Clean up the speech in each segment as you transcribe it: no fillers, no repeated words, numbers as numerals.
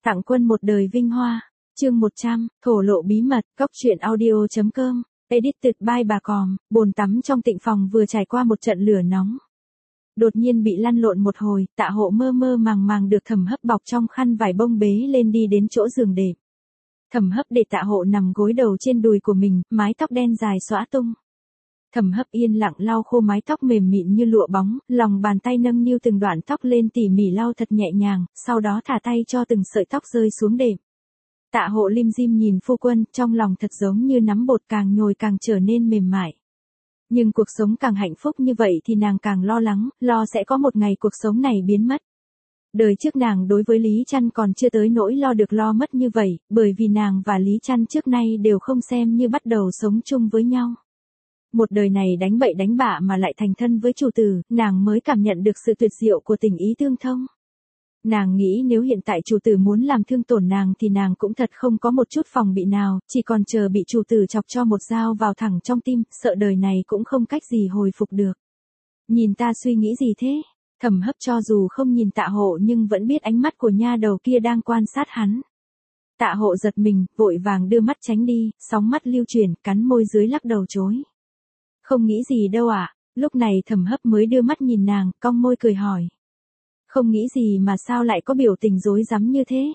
Tặng quân một đời vinh hoa. Chương 100, thổ lộ bí mật, góc truyện audio.com, edited by bà Còm. Bồn tắm trong tịnh phòng vừa trải qua một trận lửa nóng. Đột nhiên bị lăn lộn một hồi, Tạ Hộ mơ mơ màng màng được Thẩm Hấp bọc trong khăn vải bông bế lên đi đến chỗ giường đệm. Thẩm Hấp để Tạ Hộ nằm gối đầu trên đùi của mình, mái tóc đen dài xõa tung. Thẩm Hấp yên lặng lau khô mái tóc mềm mịn như lụa bóng, lòng bàn tay nâng niu từng đoạn tóc lên tỉ mỉ lau thật nhẹ nhàng, sau đó thả tay cho từng sợi tóc rơi xuống đệm. Tạ Hộ lim dim nhìn phu quân, trong lòng thật giống như nắm bột càng nhồi càng trở nên mềm mại. Nhưng cuộc sống càng hạnh phúc như vậy thì nàng càng lo lắng, lo sẽ có một ngày cuộc sống này biến mất. Đời trước nàng đối với Lý Trăn còn chưa tới nỗi lo được lo mất như vậy, bởi vì nàng và Lý Trăn trước nay đều không xem như bắt đầu sống chung với nhau. Một đời này đánh bậy đánh bạ mà lại thành thân với chủ tử, nàng mới cảm nhận được sự tuyệt diệu của tình ý tương thông. Nàng nghĩ nếu hiện tại chủ tử muốn làm thương tổn nàng thì nàng cũng thật không có một chút phòng bị nào, chỉ còn chờ bị chủ tử chọc cho một dao vào thẳng trong tim, sợ đời này cũng không cách gì hồi phục được. Nhìn ta suy nghĩ gì thế? Thẩm Hấp cho dù không nhìn Tạ Hộ nhưng vẫn biết ánh mắt của nha đầu kia đang quan sát hắn. Tạ Hộ giật mình, vội vàng đưa mắt tránh đi, sóng mắt lưu chuyển, cắn môi dưới lắc đầu chối. Không nghĩ gì đâu ạ. Lúc này Thẩm Hấp mới đưa mắt nhìn nàng, cong môi cười hỏi. Không nghĩ gì mà sao lại có biểu tình rối rắm như thế?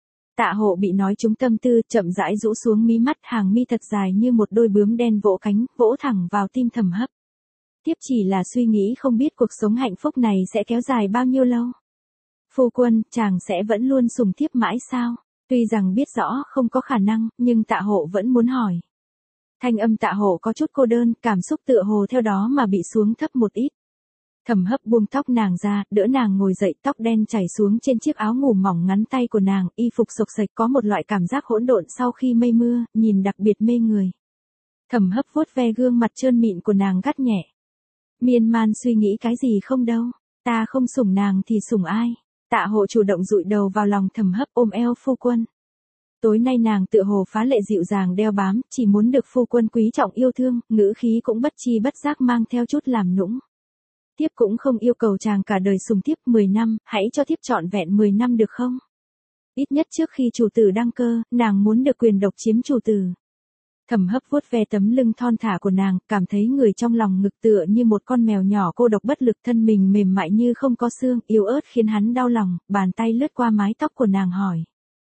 Tạ Hộ bị nói trúng tâm tư, chậm rãi rũ xuống mí mắt, hàng mi thật dài như một đôi bướm đen vỗ cánh, vỗ thẳng vào tim Thẩm Hấp. Tiếp chỉ là suy nghĩ không biết cuộc sống hạnh phúc này sẽ kéo dài bao nhiêu lâu. Phu quân, chàng sẽ vẫn luôn sủng thiếp mãi sao? Tuy rằng biết rõ không có khả năng, nhưng Tạ Hộ vẫn muốn hỏi. Thanh âm Tạ Hộ có chút cô đơn, cảm xúc tựa hồ theo đó mà bị xuống thấp một ít. Thẩm Hấp buông tóc nàng ra, đỡ nàng ngồi dậy, tóc đen chảy xuống trên chiếc áo ngủ mỏng ngắn tay của nàng, y phục xộc xệch có một loại cảm giác hỗn độn sau khi mây mưa, nhìn đặc biệt mê người. Thẩm Hấp vuốt ve gương mặt trơn mịn của nàng gắt nhẹ. Miên man suy nghĩ cái gì không đâu, ta không sủng nàng thì sủng ai? Tạ Hộ chủ động dụi đầu vào lòng Thẩm Hấp ôm eo phu quân. Tối nay nàng tựa hồ phá lệ dịu dàng đeo bám, chỉ muốn được phu quân quý trọng yêu thương, ngữ khí cũng bất chi bất giác mang theo chút làm nũng. Thiếp cũng không yêu cầu chàng cả đời sủng thiếp 10 năm, hãy cho thiếp trọn vẹn 10 năm được không? Ít nhất trước khi chủ tử đăng cơ, nàng muốn được quyền độc chiếm chủ tử. Thẩm Hấp vuốt ve tấm lưng thon thả của nàng, cảm thấy người trong lòng ngực tựa như một con mèo nhỏ cô độc bất lực, thân mình mềm mại như không có xương, yếu ớt khiến hắn đau lòng, bàn tay lướt qua mái tóc của nàng hỏi.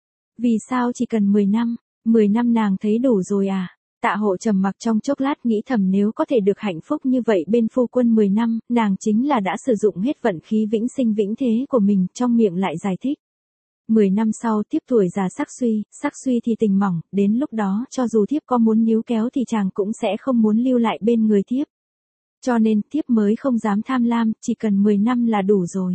Vì sao chỉ cần 10 năm? 10 năm nàng thấy đủ rồi à? Tạ Hộ trầm mặc trong chốc lát nghĩ thầm nếu có thể được hạnh phúc như vậy bên phu quân 10 năm, nàng chính là đã sử dụng hết vận khí vĩnh sinh vĩnh thế của mình, trong miệng lại giải thích. 10 năm sau thiếp tuổi già sắc suy thì tình mỏng, đến lúc đó cho dù thiếp có muốn níu kéo thì chàng cũng sẽ không muốn lưu lại bên người thiếp. Cho nên thiếp mới không dám tham lam, chỉ cần 10 năm là đủ rồi.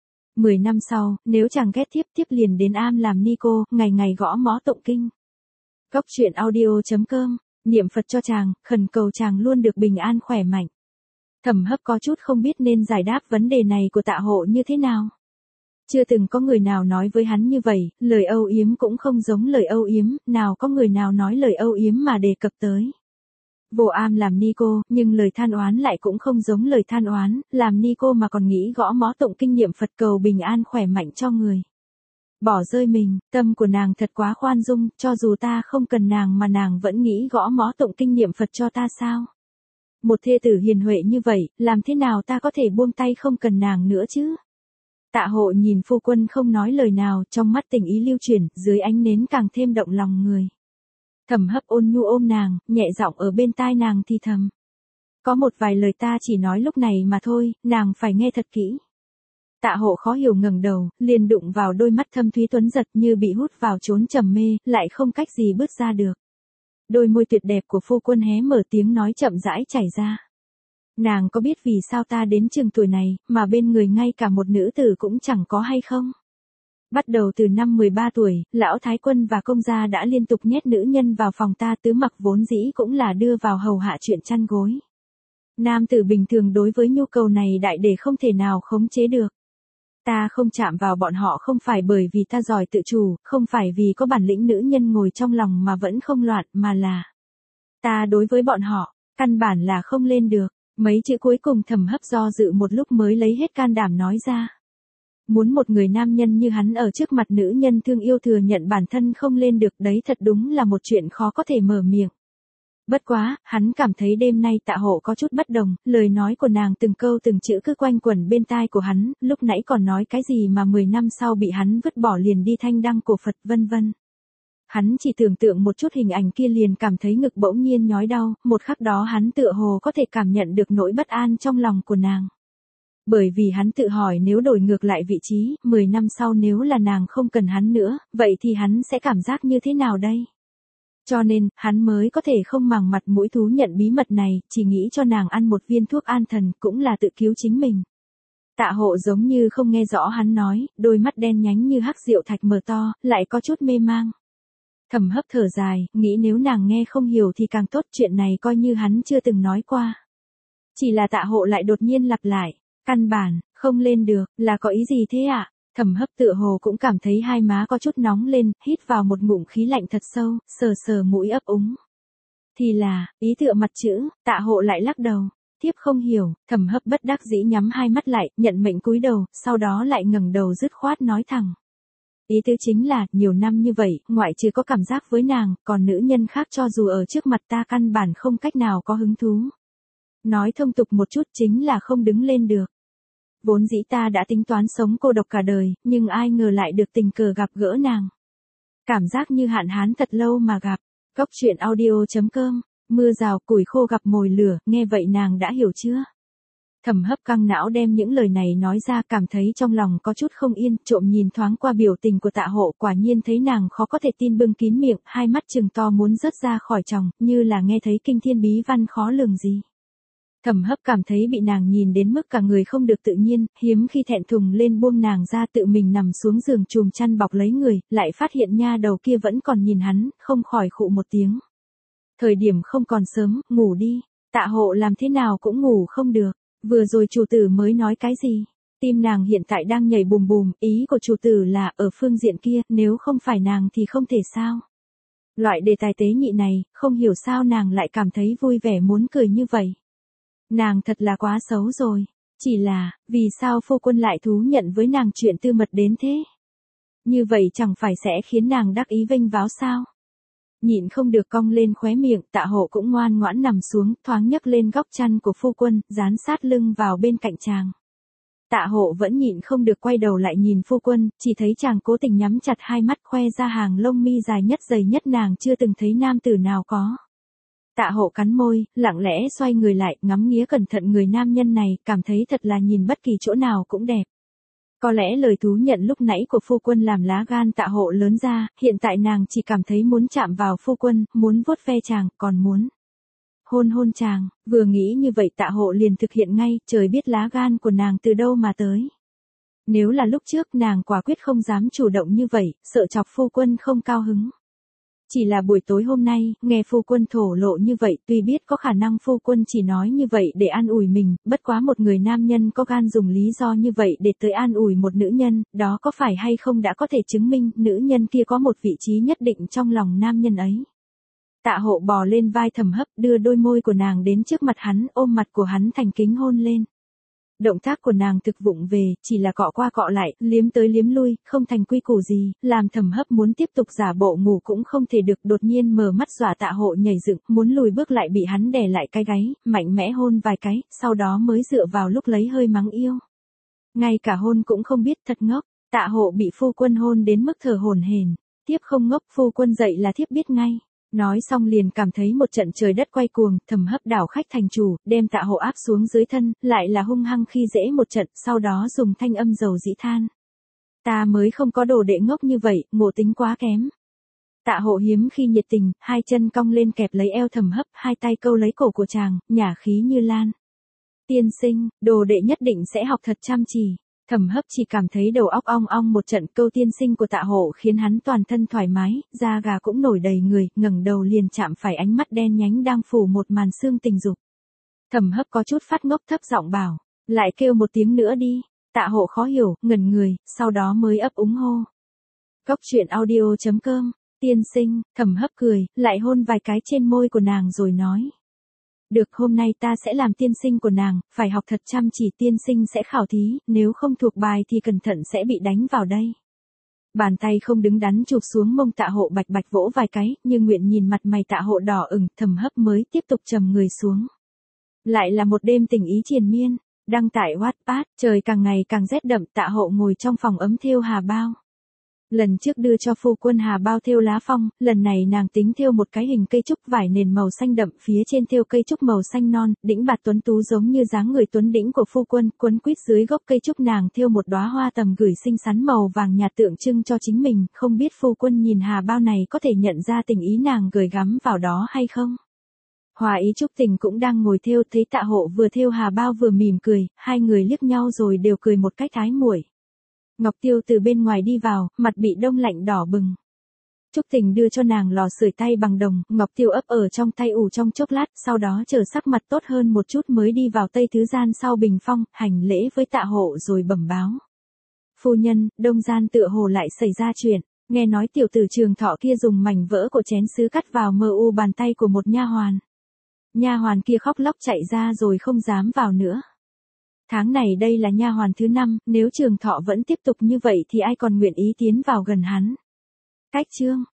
10 năm sau, nếu chàng ghét thiếp liền đến am làm ni cô, ngày ngày gõ mõ tụng kinh. Góc truyện audio.com, niệm Phật cho chàng, khẩn cầu chàng luôn được bình an khỏe mạnh. Thẩm Hấp có chút không biết nên giải đáp vấn đề này của Tạ Hộ như thế nào. Chưa từng có người nào nói với hắn như vậy, lời âu yếm cũng không giống lời âu yếm, nào có người nào nói lời âu yếm mà đề cập tới. Vô am làm ni cô, nhưng lời than oán lại cũng không giống lời than oán, làm ni cô mà còn nghĩ gõ mõ tụng kinh niệm Phật cầu bình an khỏe mạnh cho người. Bỏ rơi mình, tâm của nàng thật quá khoan dung, cho dù ta không cần nàng mà nàng vẫn nghĩ gõ mõ tụng kinh niệm Phật cho ta sao? Một thê tử hiền huệ như vậy, làm thế nào ta có thể buông tay không cần nàng nữa chứ? Tạ Hộ nhìn phu quân không nói lời nào, trong mắt tình ý lưu chuyển, dưới ánh nến càng thêm động lòng người. Thẩm Hấp ôn nhu ôm nàng, nhẹ giọng ở bên tai nàng thì thầm. Có một vài lời ta chỉ nói lúc này mà thôi, nàng phải nghe thật kỹ. Tạ Hộ khó hiểu ngẩng đầu, liền đụng vào đôi mắt thâm thúy tuấn giật như bị hút vào chốn trầm mê, lại không cách gì bứt ra được. Đôi môi tuyệt đẹp của phu quân hé mở, tiếng nói chậm rãi chảy ra. Nàng có biết vì sao ta đến chừng tuổi này, mà bên người ngay cả một nữ tử cũng chẳng có hay không? Bắt đầu từ năm 13 tuổi, lão Thái Quân và công gia đã liên tục nhét nữ nhân vào phòng ta, tứ mặc vốn dĩ cũng là đưa vào hầu hạ chuyện chăn gối. Nam tử bình thường đối với nhu cầu này đại để không thể nào khống chế được. Ta không chạm vào bọn họ không phải bởi vì ta giỏi tự chủ, không phải vì có bản lĩnh nữ nhân ngồi trong lòng mà vẫn không loạn, mà là ta đối với bọn họ, căn bản là không lên được. Mấy chữ cuối cùng Thẩm Hấp do dự một lúc mới lấy hết can đảm nói ra. Muốn một người nam nhân như hắn ở trước mặt nữ nhân thương yêu thừa nhận bản thân không lên được đấy thật đúng là một chuyện khó có thể mở miệng. Bất quá, hắn cảm thấy đêm nay Tạ Hộ có chút bất đồng, lời nói của nàng từng câu từng chữ cứ quanh quẩn bên tai của hắn, lúc nãy còn nói cái gì mà 10 năm sau bị hắn vứt bỏ liền đi thanh đăng cổ Phật vân vân. Hắn chỉ tưởng tượng một chút hình ảnh kia liền cảm thấy ngực bỗng nhiên nhói đau, một khắc đó hắn tựa hồ có thể cảm nhận được nỗi bất an trong lòng của nàng. Bởi vì hắn tự hỏi nếu đổi ngược lại vị trí, 10 năm sau nếu là nàng không cần hắn nữa, vậy thì hắn sẽ cảm giác như thế nào đây? Cho nên, hắn mới có thể không màng mặt mũi thú nhận bí mật này, chỉ nghĩ cho nàng ăn một viên thuốc an thần, cũng là tự cứu chính mình. Tạ Hộ giống như không nghe rõ hắn nói, đôi mắt đen nhánh như hắc rượu thạch mở to, lại có chút mê mang. Thẩm Hấp thở dài, nghĩ nếu nàng nghe không hiểu thì càng tốt, chuyện này coi như hắn chưa từng nói qua. Chỉ là Tạ Hộ lại đột nhiên lặp lại, căn bản, không lên được, là có ý gì thế ạ? Thẩm Hấp tựa hồ cũng cảm thấy hai má có chút nóng lên, hít vào một ngụm khí lạnh thật sâu, sờ sờ mũi ấp úng. Thì là, ý tựa mặt chữ, Tạ Hộ lại lắc đầu. Thiếp không hiểu, Thẩm Hấp bất đắc dĩ nhắm hai mắt lại, nhận mệnh cúi đầu, sau đó lại ngẩng đầu dứt khoát nói thẳng. Ý tứ chính là, nhiều năm như vậy, ngoại trừ có cảm giác với nàng, còn nữ nhân khác cho dù ở trước mặt ta căn bản không cách nào có hứng thú. Nói thông tục một chút chính là không đứng lên được. Vốn dĩ ta đã tính toán sống cô độc cả đời, nhưng ai ngờ lại được tình cờ gặp gỡ nàng. Cảm giác như hạn hán thật lâu mà gặp. Cốc truyện audio.com, mưa rào củi khô gặp mồi lửa, nghe vậy nàng đã hiểu chưa? Thẩm Hấp căng não đem những lời này nói ra, cảm thấy trong lòng có chút không yên, trộm nhìn thoáng qua biểu tình của Tạ Hộ, quả nhiên thấy nàng khó có thể tin bưng kín miệng, hai mắt trừng to muốn rớt ra khỏi tròng, như là nghe thấy kinh thiên bí văn khó lường gì. Thẩm Hấp cảm thấy bị nàng nhìn đến mức cả người không được tự nhiên, hiếm khi thẹn thùng lên buông nàng ra, tự mình nằm xuống giường chùm chăn bọc lấy người, lại phát hiện nha đầu kia vẫn còn nhìn hắn, không khỏi khụ một tiếng. Thời điểm không còn sớm, ngủ đi. Tạ Hộ làm thế nào cũng ngủ không được. Vừa rồi chủ tử mới nói cái gì? Tim nàng hiện tại đang nhảy bùm bùm, ý của chủ tử là ở phương diện kia, nếu không phải nàng thì không thể sao. Loại đề tài tế nhị này, không hiểu sao nàng lại cảm thấy vui vẻ muốn cười như vậy. Nàng thật là quá xấu rồi. Chỉ là, vì sao phu quân lại thú nhận với nàng chuyện tư mật đến thế? Như vậy chẳng phải sẽ khiến nàng đắc ý vênh váo sao? Nhịn không được cong lên khóe miệng, Tạ Hộ cũng ngoan ngoãn nằm xuống, thoáng nhấc lên góc chăn của phu quân, dán sát lưng vào bên cạnh chàng. Tạ Hộ vẫn nhịn không được quay đầu lại nhìn phu quân, chỉ thấy chàng cố tình nhắm chặt hai mắt khoe ra hàng lông mi dài nhất dày nhất nàng chưa từng thấy nam tử nào có. Tạ Hộ cắn môi, lặng lẽ xoay người lại, ngắm nghía cẩn thận người nam nhân này, cảm thấy thật là nhìn bất kỳ chỗ nào cũng đẹp. Có lẽ lời thú nhận lúc nãy của phu quân làm lá gan Tạ Hộ lớn ra, hiện tại nàng chỉ cảm thấy muốn chạm vào phu quân, muốn vuốt ve chàng, còn muốn hôn hôn chàng, vừa nghĩ như vậy Tạ Hộ liền thực hiện ngay, trời biết lá gan của nàng từ đâu mà tới. Nếu là lúc trước nàng quả quyết không dám chủ động như vậy, sợ chọc phu quân không cao hứng. Chỉ là buổi tối hôm nay, nghe phu quân thổ lộ như vậy, tuy biết có khả năng phu quân chỉ nói như vậy để an ủi mình, bất quá một người nam nhân có gan dùng lý do như vậy để tới an ủi một nữ nhân, đó có phải hay không đã có thể chứng minh nữ nhân kia có một vị trí nhất định trong lòng nam nhân ấy. Tạ Hộ bò lên vai Thẩm Hấp, đưa đôi môi của nàng đến trước mặt hắn, ôm mặt của hắn thành kính hôn lên. Động tác của nàng thực vụng về, chỉ là cọ qua cọ lại, liếm tới liếm lui, không thành quy củ gì, làm Thẩm Hấp muốn tiếp tục giả bộ ngủ cũng không thể được, đột nhiên mở mắt dọa Tạ Hộ nhảy dựng, muốn lùi bước lại bị hắn đè lại cái gáy, mạnh mẽ hôn vài cái, sau đó mới dựa vào lúc lấy hơi mắng yêu. Ngay cả hôn cũng không biết, thật ngốc. Tạ Hộ bị phu quân hôn đến mức thở hổn hển. Thiếp không ngốc, phu quân dậy là thiếp biết ngay. Nói xong liền cảm thấy một trận trời đất quay cuồng, Thẩm Hấp đảo khách thành chủ, đem Tạ Hộ áp xuống dưới thân, lại là hung hăng khi dễ một trận, sau đó dùng thanh âm dầu dĩ than. Ta mới không có đồ đệ ngốc như vậy, ngộ tính quá kém. Tạ Hộ hiếm khi nhiệt tình, hai chân cong lên kẹp lấy eo Thẩm Hấp, hai tay câu lấy cổ của chàng, nhả khí như lan. Tiên sinh, đồ đệ nhất định sẽ học thật chăm chỉ. Thẩm Hấp chỉ cảm thấy đầu óc ong ong một trận, câu tiên sinh của Tạ Hộ khiến hắn toàn thân thoải mái, da gà cũng nổi đầy người, ngẩng đầu liền chạm phải ánh mắt đen nhánh đang phủ một màn xương tình dục. Thẩm Hấp có chút phát ngốc thấp giọng bảo, lại kêu một tiếng nữa đi. Tạ Hộ khó hiểu, ngẩn người, sau đó mới ấp úng hô. Cốc truyện audio.com, tiên sinh, Thẩm Hấp cười, lại hôn vài cái trên môi của nàng rồi nói. Được, hôm nay ta sẽ làm tiên sinh của nàng, phải học thật chăm chỉ, tiên sinh sẽ khảo thí, nếu không thuộc bài thì cẩn thận sẽ bị đánh vào đây. Bàn tay không đứng đắn chụp xuống mông Tạ Hộ bạch bạch vỗ vài cái, nhưng Nguyện nhìn mặt mày Tạ Hộ đỏ ửng, thầm hấp mới tiếp tục trầm người xuống. Lại là một đêm tình ý triền miên, đăng tải Wattpad, trời càng ngày càng rét đậm, Tạ Hộ ngồi trong phòng ấm thêu hà bao. Lần trước đưa cho phu quân hà bao thêu lá phong, lần này nàng tính thêu một cái hình cây trúc vải nền màu xanh đậm, phía trên thêu cây trúc màu xanh non, đĩnh bạt tuấn tú giống như dáng người tuấn đĩnh của phu quân, quấn quýt dưới gốc cây trúc nàng thêu một đóa hoa tầm gửi xinh xắn màu vàng nhạt tượng trưng cho chính mình, không biết phu quân nhìn hà bao này có thể nhận ra tình ý nàng gửi gắm vào đó hay không. Hòa Ý Trúc Tình cũng đang ngồi thêu, thấy Tạ Hộ vừa thêu hà bao vừa mỉm cười, hai người liếc nhau rồi đều cười một cách ái muội. Ngọc Tiêu từ bên ngoài đi vào, mặt bị đông lạnh đỏ bừng. Trúc Tình đưa cho nàng lò sưởi tay bằng đồng, Ngọc Tiêu ấp ở trong tay ủ trong chốc lát, sau đó chờ sắc mặt tốt hơn một chút mới đi vào Tây Thứ Gian sau bình phong, hành lễ với Tạ Hộ rồi bẩm báo. Phu nhân, Đông Gian tựa hồ lại xảy ra chuyện, nghe nói tiểu tử Trường Thọ kia dùng mảnh vỡ của chén sứ cắt vào mờ u bàn tay của một nha hoàn. Nha hoàn kia khóc lóc chạy ra rồi không dám vào nữa. Tháng này đây là nha hoàn thứ 5, nếu Trường Thọ vẫn tiếp tục như vậy thì ai còn nguyện ý tiến vào gần hắn. Cách chương